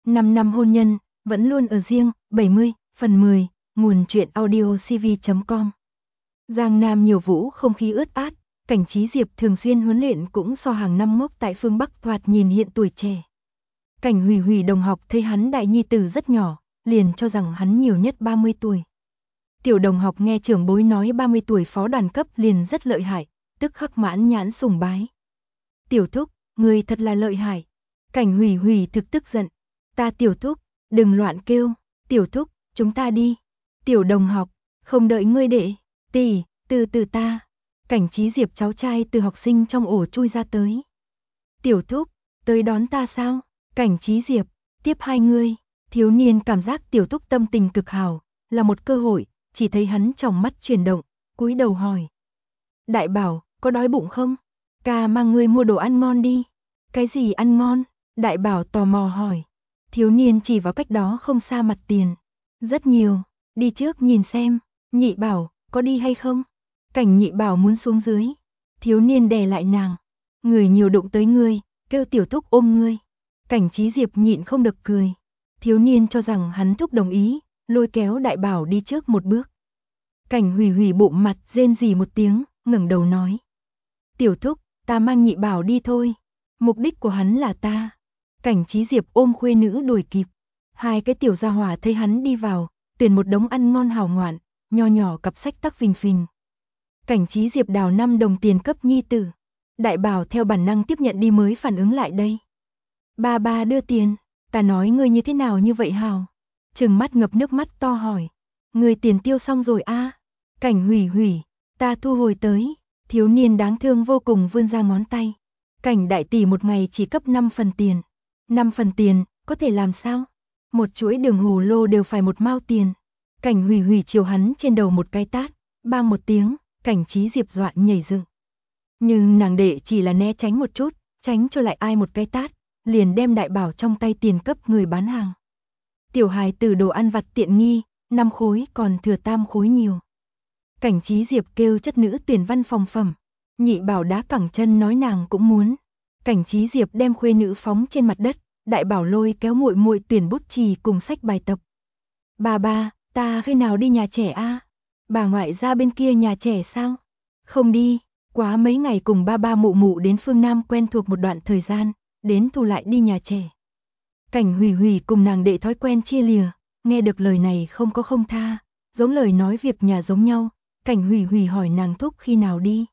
5 năm hôn nhân, vẫn luôn ở riêng, 70, phần 10, nguồn truyện audio cv.com. Giang Nam nhiều vũ không khí ướt át, Cảnh Trí Diệp thường xuyên huấn luyện cũng so hàng năm ngốc tại phương Bắc thoạt nhìn hiện tuổi trẻ. Cảnh Hủy Hủy đồng học thấy hắn đại nhi tử rất nhỏ, liền cho rằng hắn nhiều nhất 30 tuổi. Tiểu đồng học nghe trưởng bối nói 30 tuổi phó đoàn cấp liền rất lợi hại, tức khắc mãn nhãn sùng bái. Tiểu thúc, người thật là lợi hại. Cảnh Hủy Hủy thực tức giận. Ta tiểu thúc, đừng loạn kêu. Tiểu thúc, chúng ta đi. Tiểu đồng học, không đợi ngươi đệ. Tỷ, từ từ ta. Cảnh Trí Diệp cháu trai từ học sinh trong ổ chui ra tới. Tiểu thúc, tới đón ta sao? Cảnh Trí Diệp, tiếp hai ngươi. Thiếu niên cảm giác tiểu thúc tâm tình cực hào, là một cơ hội, chỉ thấy hắn trong mắt chuyển động, cúi đầu hỏi. Đại bảo, có đói bụng không? Ca mang ngươi mua đồ ăn ngon đi. Cái gì ăn ngon? Đại bảo tò mò hỏi. Thiếu niên chỉ vào cách đó không xa mặt tiền. Rất nhiều, đi trước nhìn xem. Nhị bảo, có đi hay không? Cảnh nhị bảo muốn xuống dưới. Thiếu niên đè lại nàng. Người nhiều đụng tới ngươi, kêu tiểu thúc ôm ngươi. Cảnh Trí Diệp nhịn không được cười. Thiếu niên cho rằng hắn thúc đồng ý, lôi kéo đại bảo đi trước một bước. Cảnh Hủy Hủy bụng mặt rên rỉ một tiếng, ngẩng đầu nói. Tiểu thúc, ta mang nhị bảo đi thôi. Mục đích của hắn là ta. Cảnh Trí Diệp ôm khuê nữ đuổi kịp. Hai cái tiểu gia hỏa thấy hắn đi vào, tuyển một đống ăn ngon hào ngoạn, nho nhỏ cặp sách tắc phình phình. Cảnh Trí Diệp đào 5 đồng tiền cấp nhi tử. Đại bảo theo bản năng tiếp nhận đi mới phản ứng lại đây. Ba ba đưa tiền, ta nói ngươi như thế nào như vậy hào? Trừng mắt ngập nước mắt to hỏi. Ngươi tiền tiêu xong rồi a? Cảnh Hủy Hủy, ta thu hồi tới. Thiếu niên đáng thương vô cùng vươn ra ngón tay. Cảnh đại tỷ một ngày chỉ cấp 5 phần tiền. 5 phần tiền, có thể làm sao? Một chuỗi đường hồ lô đều phải 1 mao tiền. Cảnh Hủy Hủy chiều hắn trên đầu một cái tát, bang một tiếng, Cảnh Trí Diệp dọa nhảy dựng. Nhưng nàng đệ chỉ là né tránh một chút, tránh cho lại ai một cái tát, liền đem đại bảo trong tay tiền cấp người bán hàng. Tiểu hài tử đồ ăn vặt tiện nghi, 5 khối còn thừa 3 khối nhiều. Cảnh Trí Diệp kêu chất nữ tuyển văn phòng phẩm. Nhị bảo đá cẳng chân nói nàng cũng muốn. Cảnh Trí Diệp đem khuê nữ phóng trên mặt đất, đại bảo lôi kéo muội muội tuyển bút chì cùng sách bài tập. Bà ba, ta khi nào đi nhà trẻ a? Bà ngoại ra bên kia nhà trẻ sao? Không đi, quá mấy ngày cùng ba ba mụ mụ đến phương Nam quen thuộc một đoạn thời gian, đến thu lại đi nhà trẻ. Cảnh Hủy Hủy cùng nàng đệ thói quen chia lìa, nghe được lời này không có không tha, giống lời nói việc nhà giống nhau. Cảnh Hủy Hủy hỏi nàng thúc khi nào đi.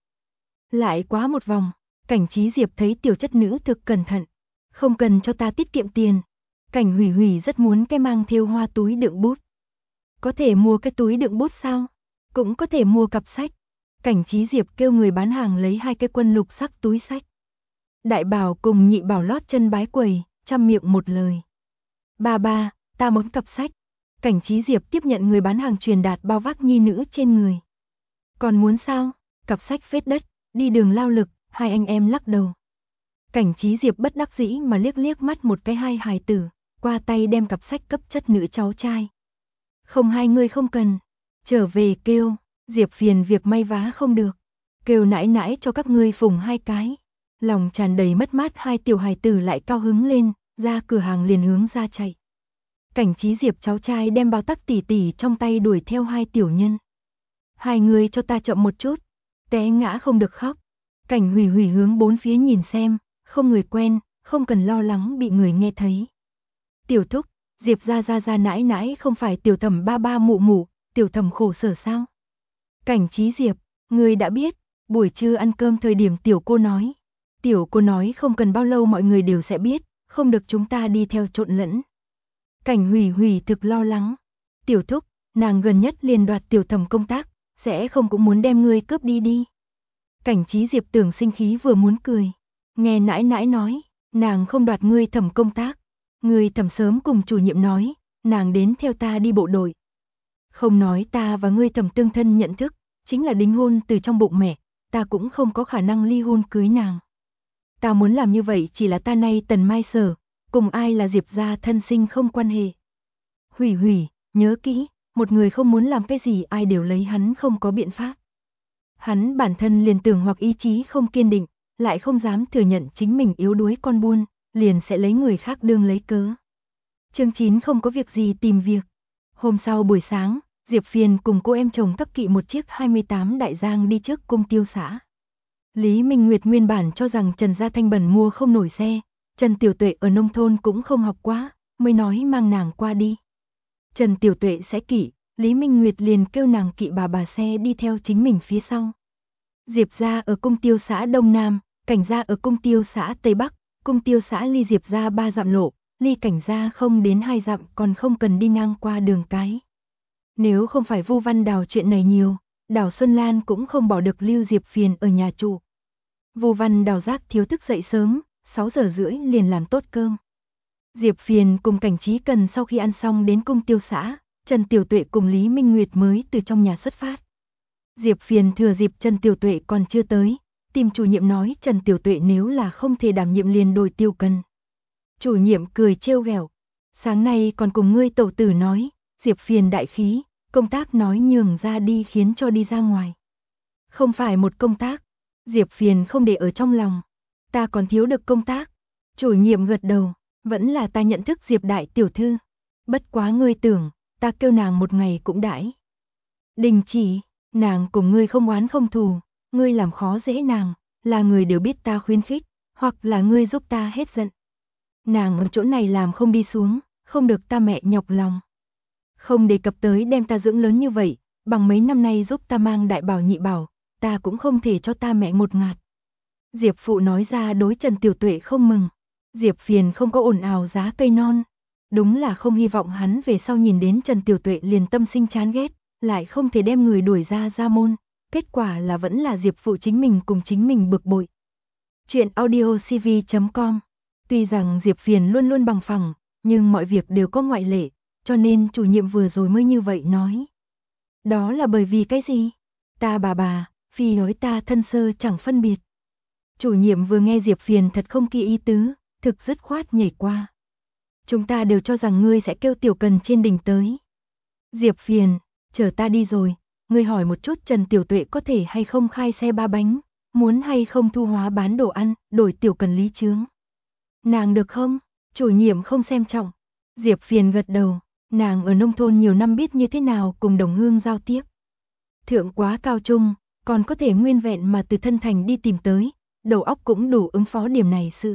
Lại quá một vòng, Cảnh Trí Diệp thấy tiểu chất nữ thực cẩn thận. Không cần cho ta tiết kiệm tiền. Cảnh Hủy Hủy rất muốn cái mang thêu hoa túi đựng bút. Có thể mua cái túi đựng bút sao? Cũng có thể mua cặp sách. Cảnh Trí Diệp kêu người bán hàng lấy 2 cái quân lục sắc túi sách. Đại bảo cùng nhị bảo lót chân bái quầy, chăm miệng một lời. Ba ba, ta muốn cặp sách. Cảnh Trí Diệp tiếp nhận người bán hàng truyền đạt bao vác nhi nữ trên người. Còn muốn sao? Cặp sách phết đất, đi đường lao lực, hai anh em lắc đầu. Cảnh Trí Diệp bất đắc dĩ mà liếc liếc mắt một cái hai hài tử, qua tay đem cặp sách cấp chất nữ cháu trai. Không hai người không cần, trở về kêu, Diệp phiền việc may vá không được, kêu nãi nãi cho các ngươi phùng 2 cái. Lòng tràn đầy mất mát hai tiểu hài tử lại cao hứng lên, ra cửa hàng liền hướng ra chạy. Cảnh Trí Diệp cháu trai đem bao tắc tỉ tỉ trong tay đuổi theo 2 tiểu nhân. Hai người cho ta chậm một chút, té ngã không được khóc. Cảnh Hủy Hủy hướng bốn phía nhìn xem, không người quen, không cần lo lắng bị người nghe thấy. Tiểu thúc, Diệp ra nãi nãi không phải tiểu thẩm ba ba mụ mụ, tiểu thẩm khổ sở sao? Cảnh Trí Diệp, người đã biết, buổi trưa ăn cơm thời điểm tiểu cô nói. Tiểu cô nói không cần bao lâu mọi người đều sẽ biết, không được chúng ta đi theo trộn lẫn. Cảnh Hủy Hủy thực lo lắng. Tiểu thúc, nàng gần nhất liền đoạt tiểu thẩm công tác, sẽ không cũng muốn đem ngươi cướp đi đi. Cảnh Trí Diệp tưởng sinh khí vừa muốn cười. Nghe nãi nãi nói, nàng không đoạt ngươi thẩm công tác. Ngươi thẩm sớm cùng chủ nhiệm nói, nàng đến theo ta đi bộ đội. Không nói ta và ngươi thẩm tương thân nhận thức, chính là đính hôn từ trong bụng mẹ, ta cũng không có khả năng ly hôn cưới nàng. Ta muốn làm như vậy chỉ là ta nay Tần Mai Sở, cùng ai là Diệp gia thân sinh không quan hệ. Hủy Hủy, nhớ kỹ, một người không muốn làm cái gì ai đều lấy hắn không có biện pháp. Hắn bản thân liền tưởng hoặc ý chí không kiên định, lại không dám thừa nhận chính mình yếu đuối con buôn, liền sẽ lấy người khác đương lấy cớ. Chương 9 không có việc gì tìm việc. Hôm sau buổi sáng, Diệp Phiền cùng cô em chồng Tắc Kỵ một chiếc 28 đại giang đi trước cung tiêu xã. Lý Minh Nguyệt nguyên bản cho rằng Trần Gia Thanh bẩn mua không nổi xe, Trần Tiểu Tuệ ở nông thôn cũng không học quá, mới nói mang nàng qua đi. Trần Tiểu Tuệ sẽ kỵ, Lý Minh Nguyệt liền kêu nàng kỵ bà xe đi theo chính mình phía sau. Diệp gia ở cung tiêu xã Đông Nam, Cảnh gia ở cung tiêu xã Tây Bắc, cung tiêu xã ly Diệp gia 3 dặm lộ, ly Cảnh gia không đến 2 dặm còn không cần đi ngang qua đường cái. Nếu không phải Vu Văn Đào chuyện này nhiều, Đào Xuân Lan cũng không bỏ được lưu Diệp Phiền ở nhà trụ. Vu Văn Đào giác thiếu thức dậy sớm, 6 giờ rưỡi liền làm tốt cơm. Diệp Phiền cùng Cảnh Trí Cần sau khi ăn xong đến cung tiêu xã, Trần Tiểu Tuệ cùng Lý Minh Nguyệt mới từ trong nhà xuất phát. Diệp Phiền thừa dịp Trần Tiểu Tuệ còn chưa tới, tìm chủ nhiệm nói Trần Tiểu Tuệ nếu là không thể đảm nhiệm liền đổi Tiêu Cần. Chủ nhiệm cười trêu ghẹo, sáng nay còn cùng ngươi tẩu tử nói, Diệp Phiền đại khí, công tác nói nhường ra đi khiến cho đi ra ngoài. Không phải một công tác, Diệp Phiền không để ở trong lòng, ta còn thiếu được công tác. Chủ nhiệm gật đầu, vẫn là ta nhận thức Diệp đại tiểu thư, bất quá ngươi tưởng, ta kêu nàng một ngày cũng đãi. Đình chỉ, nàng cùng ngươi không oán không thù, ngươi làm khó dễ nàng, là người đều biết ta khuyến khích, hoặc là ngươi giúp ta hết giận. Nàng ở chỗ này làm không đi xuống, không được ta mẹ nhọc lòng. Không đề cập tới đem ta dưỡng lớn như vậy, bằng mấy năm nay giúp ta mang đại bảo nhị bảo, ta cũng không thể cho ta mẹ một ngạt. Diệp phụ nói ra đối Trần Tiểu Tuệ không mừng. Diệp Phiền không có ồn ào giá cây non. Đúng là không hy vọng hắn về sau nhìn đến Trần Tiểu Tuệ liền tâm sinh chán ghét, lại không thể đem người đuổi ra môn. Kết quả là vẫn là Diệp phụ chính mình cùng chính mình bực bội. Chuyện audiocv.com. Tuy rằng Diệp Phiền luôn luôn bằng phẳng, nhưng mọi việc đều có ngoại lệ, cho nên chủ nhiệm vừa rồi mới như vậy nói. Đó là bởi vì cái gì? Ta bà, phi nói ta thân sơ chẳng phân biệt. Chủ nhiệm vừa nghe Diệp Phiền thật không kỳ ý tứ, thực dứt khoát nhảy qua. Chúng ta đều cho rằng ngươi sẽ kêu Tiểu Cần trên đỉnh tới. Diệp Phiền, chờ ta đi rồi, ngươi hỏi một chút Trần Tiểu Tuệ có thể hay không khai xe 3 bánh, muốn hay không thu hóa bán đồ ăn, đổi Tiểu Cần lý chướng. Nàng được không? Chủ nhiệm không xem trọng. Diệp Phiền gật đầu, nàng ở nông thôn nhiều năm biết như thế nào cùng đồng hương giao tiếp. Thượng quá cao trung, còn có thể nguyên vẹn mà từ thân thành đi tìm tới, đầu óc cũng đủ ứng phó điểm này sự.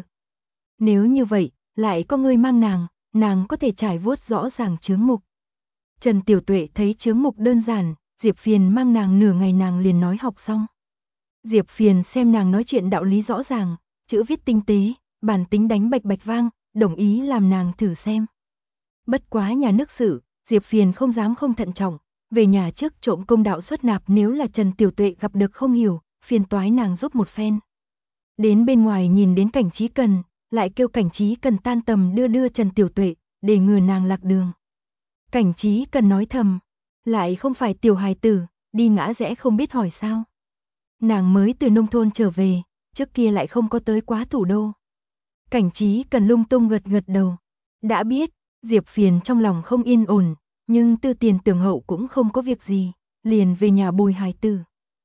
Nếu như vậy, lại có người mang nàng có thể trải vuốt rõ ràng chướng mục. Trần Tiểu Tuệ thấy chướng mục đơn giản, Diệp Phiền mang nàng nửa ngày nàng liền nói học xong. Diệp Phiền xem nàng nói chuyện đạo lý rõ ràng, chữ viết tinh tế, bản tính đánh bạch bạch vang, đồng ý làm nàng thử xem. Bất quá nhà nước sự, Diệp Phiền không dám không thận trọng, về nhà trước trộm công đạo xuất nạp nếu là Trần Tiểu Tuệ gặp được không hiểu, phiền toái nàng giúp một phen. Đến bên ngoài nhìn đến Cảnh Trí Cần, lại kêu Cảnh Trí Cần tan tầm đưa Trần Tiểu Tuệ, để ngừa nàng lạc đường. Cảnh Trí Cần nói thầm, lại không phải tiểu hài tử, đi ngã rẽ không biết hỏi sao. Nàng mới từ nông thôn trở về, trước kia lại không có tới quá thủ đô. Cảnh Trí Cần lung tung gật đầu. Đã biết, Diệp Phiền trong lòng không yên ổn, nhưng tư tiền tưởng hậu cũng không có việc gì, liền về nhà bồi hài tử.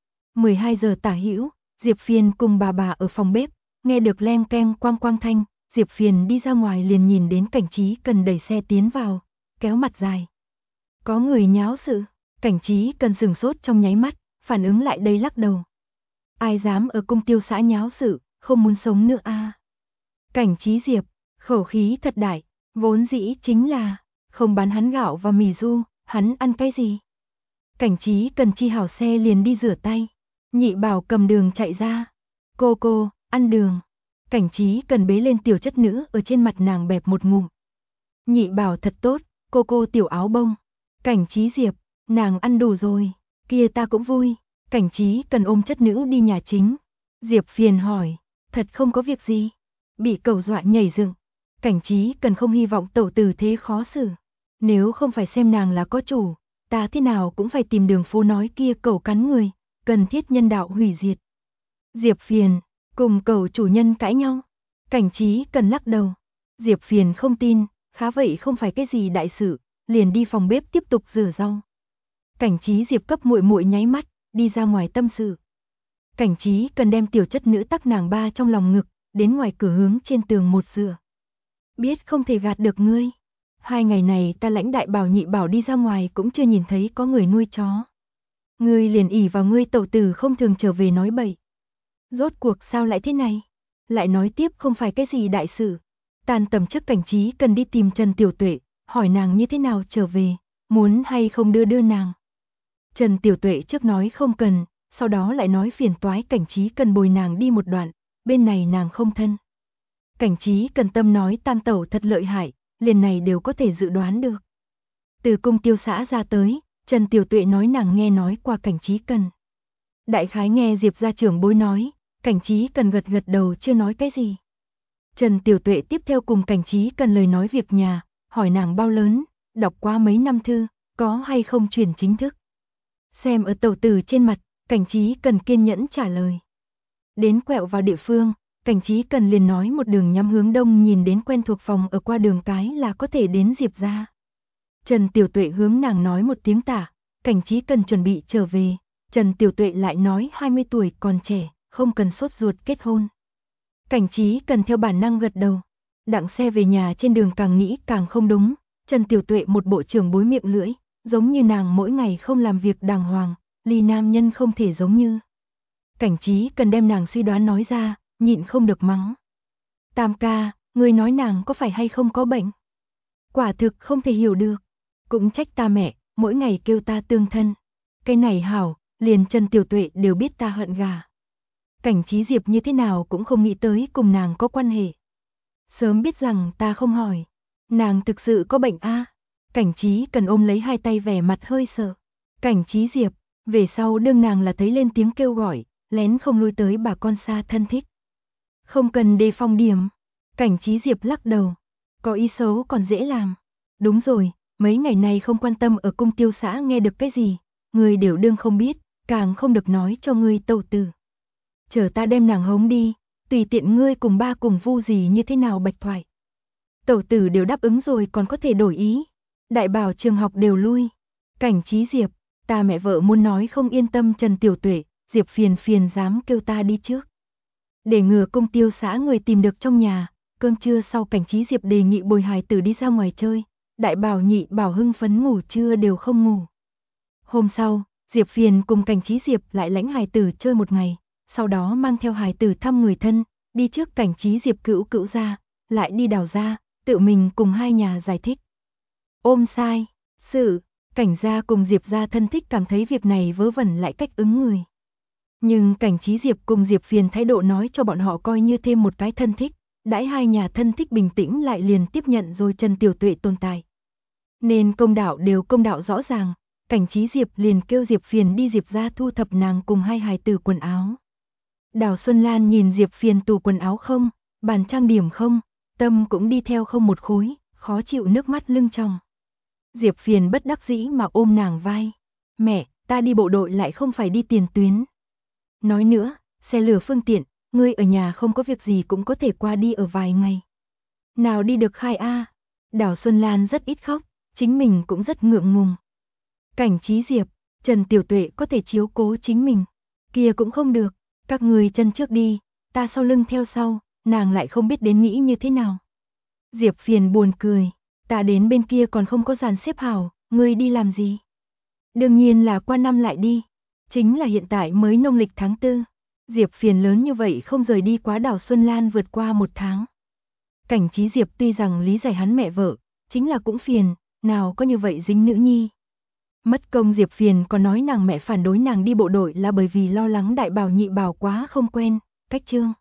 12 giờ tả hữu, Diệp Phiền cùng bà ở phòng bếp, nghe được leng keng quang thanh, Diệp Phiền đi ra ngoài liền nhìn đến Cảnh Trí Cần đẩy xe tiến vào, kéo mặt dài. Có người nháo sự, Cảnh Trí Cần sừng sốt trong nháy mắt, phản ứng lại đây lắc đầu. Ai dám ở cung tiêu xã nháo sự, không muốn sống nữa a. Cảnh Trí Diệp, khẩu khí thật đại, vốn dĩ chính là, không bán hắn gạo và mì ru, hắn ăn cái gì? Cảnh Trí Cần chi hảo xe liền đi rửa tay, nhị bảo cầm đường chạy ra. Cô, ăn đường. Cảnh Trí Cần bế lên tiểu chất nữ ở trên mặt nàng bẹp một ngụm. Nhị bảo thật tốt, cô tiểu áo bông. Cảnh Trí Diệp, nàng ăn đủ rồi, kia ta cũng vui. Cảnh Trí Cần ôm chất nữ đi nhà chính. Diệp Phiền hỏi, thật không có việc gì. Bị cẩu dọa nhảy dựng. Cảnh Trí Cần không hy vọng tẩu tử thế khó xử. Nếu không phải xem nàng là có chủ, ta thế nào cũng phải tìm đường phố nói kia cẩu cắn người, cần thiết nhân đạo hủy diệt. Diệp Phiền, cùng cẩu chủ nhân cãi nhau. Cảnh Trí Cần lắc đầu. Diệp Phiền không tin, khá vậy không phải cái gì đại sự, liền đi phòng bếp tiếp tục rửa rau. Cảnh Trí Diệp cấp muội muội nháy mắt, đi ra ngoài tâm sự. Cảnh Trí Cần đem tiểu chất nữ tắc nàng ba trong lòng ngực, đến ngoài cửa hướng trên tường một dựa. Biết không thể gạt được ngươi. 2 ngày này ta lãnh đại bảo nhị bảo đi ra ngoài cũng chưa nhìn thấy có người nuôi chó. Ngươi liền ỷ vào ngươi tẩu tử không thường trở về nói bậy. Rốt cuộc sao lại thế này? Lại nói tiếp không phải cái gì đại sự. Tan tầm trước Cảnh Trí cần đi tìm Trần Tiểu Tuệ, hỏi nàng như thế nào trở về, muốn hay không đưa nàng. Trần Tiểu Tuệ trước nói không cần, sau đó lại nói phiền toái Cảnh Trí cần bồi nàng đi một đoạn, bên này nàng không thân. Cảnh Trí cần tâm nói tam tẩu thật lợi hại, liền này đều có thể dự đoán được. Từ cung tiêu xã ra tới, Trần Tiểu Tuệ nói nàng nghe nói qua Cảnh Trí cần. Đại khái nghe Diệp gia trưởng bối nói, Cảnh Trí cần gật gật đầu chưa nói cái gì. Trần Tiểu Tuệ tiếp theo cùng Cảnh Trí cần lời nói việc nhà, hỏi nàng bao lớn, đọc qua mấy năm thư, có hay không truyền chính thức. Xem ở tẩu tử trên mặt, Cảnh Trí cần kiên nhẫn trả lời. Đến quẹo vào địa phương, Cảnh Trí cần liền nói một đường nhắm hướng đông nhìn đến quen thuộc phòng ở qua đường cái là có thể đến Diệp gia. Trần Tiểu Tuệ hướng nàng nói một tiếng tả, Cảnh Trí cần chuẩn bị trở về, Trần Tiểu Tuệ lại nói 20 tuổi còn trẻ, không cần sốt ruột kết hôn. Cảnh Trí cần theo bản năng gật đầu. Đặng xe về nhà trên đường càng nghĩ càng không đúng, Trần Tiểu Tuệ một bộ trưởng bối miệng lưỡi, giống như nàng mỗi ngày không làm việc đàng hoàng, ly nam nhân không thể giống như. Cảnh Trí cần đem nàng suy đoán nói ra, nhịn không được mắng. Tam ca, ngươi nói nàng có phải hay không có bệnh? Quả thực không thể hiểu được. Cũng trách ta mẹ, mỗi ngày kêu ta tương thân. Cái này hảo, liền Trần Tiểu Tuệ đều biết ta hận gà. Cảnh Trí Diệp như thế nào cũng không nghĩ tới cùng nàng có quan hệ. Sớm biết rằng ta không hỏi. Nàng thực sự có bệnh a? Cảnh Trí cần ôm lấy hai tay vẻ mặt hơi sợ. Cảnh Trí Diệp, về sau đương nàng là thấy lên tiếng kêu gọi, lén không lui tới bà con xa thân thích. Không cần đề phòng điểm. Cảnh Trí Diệp lắc đầu. Có ý xấu còn dễ làm. Đúng rồi, mấy ngày nay không quan tâm ở cung tiêu xã nghe được cái gì. Người đều đương không biết, càng không được nói cho ngươi tẩu tử. Chờ ta đem nàng hống đi, tùy tiện ngươi cùng ba cùng vu gì như thế nào bạch thoại. Tẩu tử đều đáp ứng rồi còn có thể đổi ý. Đại bảo trường học đều lui. Cảnh Trí Diệp, ta mẹ vợ muốn nói không yên tâm Trần Tiểu Tuệ, Diệp phiền phiền dám kêu ta đi trước. Để ngừa cung tiêu xã người tìm được trong nhà, cơm trưa sau Cảnh Trí Diệp đề nghị bồi hài tử đi ra ngoài chơi. Đại bảo nhị bảo hưng phấn ngủ trưa đều không ngủ. Hôm sau, Diệp phiền cùng Cảnh Trí Diệp lại lãnh hài tử chơi một ngày, sau đó mang theo hài tử thăm người thân, đi trước Cảnh Trí Diệp cữu cữu ra, lại đi Đào gia, tự mình cùng hai nhà giải thích. Ôm sai, sự, Cảnh gia cùng Diệp gia thân thích cảm thấy việc này vớ vẩn lại cách ứng người. Nhưng Cảnh Trí Diệp cùng Diệp phiền thái độ nói cho bọn họ coi như thêm một cái thân thích, đãi hai nhà thân thích bình tĩnh lại liền tiếp nhận rồi Trần Tiểu Tuệ tồn tại. Nên công đạo đều công đạo rõ ràng, Cảnh Trí Diệp liền kêu Diệp phiền đi Diệp gia thu thập nàng cùng hai hài tử quần áo. Đào Xuân Lan nhìn Diệp phiền tủ quần áo không, bàn trang điểm không, tâm cũng đi theo không một khối, khó chịu nước mắt lưng tròng. Diệp phiền bất đắc dĩ mà ôm nàng vai. Mẹ, ta đi bộ đội lại không phải đi tiền tuyến. Nói nữa, xe lửa phương tiện, ngươi ở nhà không có việc gì cũng có thể qua đi ở vài ngày. Nào đi được khai a? Đào Xuân Lan rất ít khóc, chính mình cũng rất ngượng ngùng. Cảnh Trí Diệp, Trần Tiểu Tuệ có thể chiếu cố chính mình, kia cũng không được, các người chân trước đi, ta sau lưng theo sau, nàng lại không biết đến nghĩ như thế nào. Diệp phiền buồn cười, ta đến bên kia còn không có dàn xếp hảo, ngươi đi làm gì? Đương nhiên là qua năm lại đi, chính là hiện tại mới nông lịch tháng 4. Diệp phiền lớn như vậy không rời đi quá Đào Xuân Lan vượt qua 1 tháng. Cảnh Trí Diệp tuy rằng lý giải hắn mẹ vợ, chính là cũng phiền, nào có như vậy dính nữ nhi. Mất công Diệp phiền còn nói nàng mẹ phản đối nàng đi bộ đội là bởi vì lo lắng đại bảo nhị bảo quá không quen, cách chương.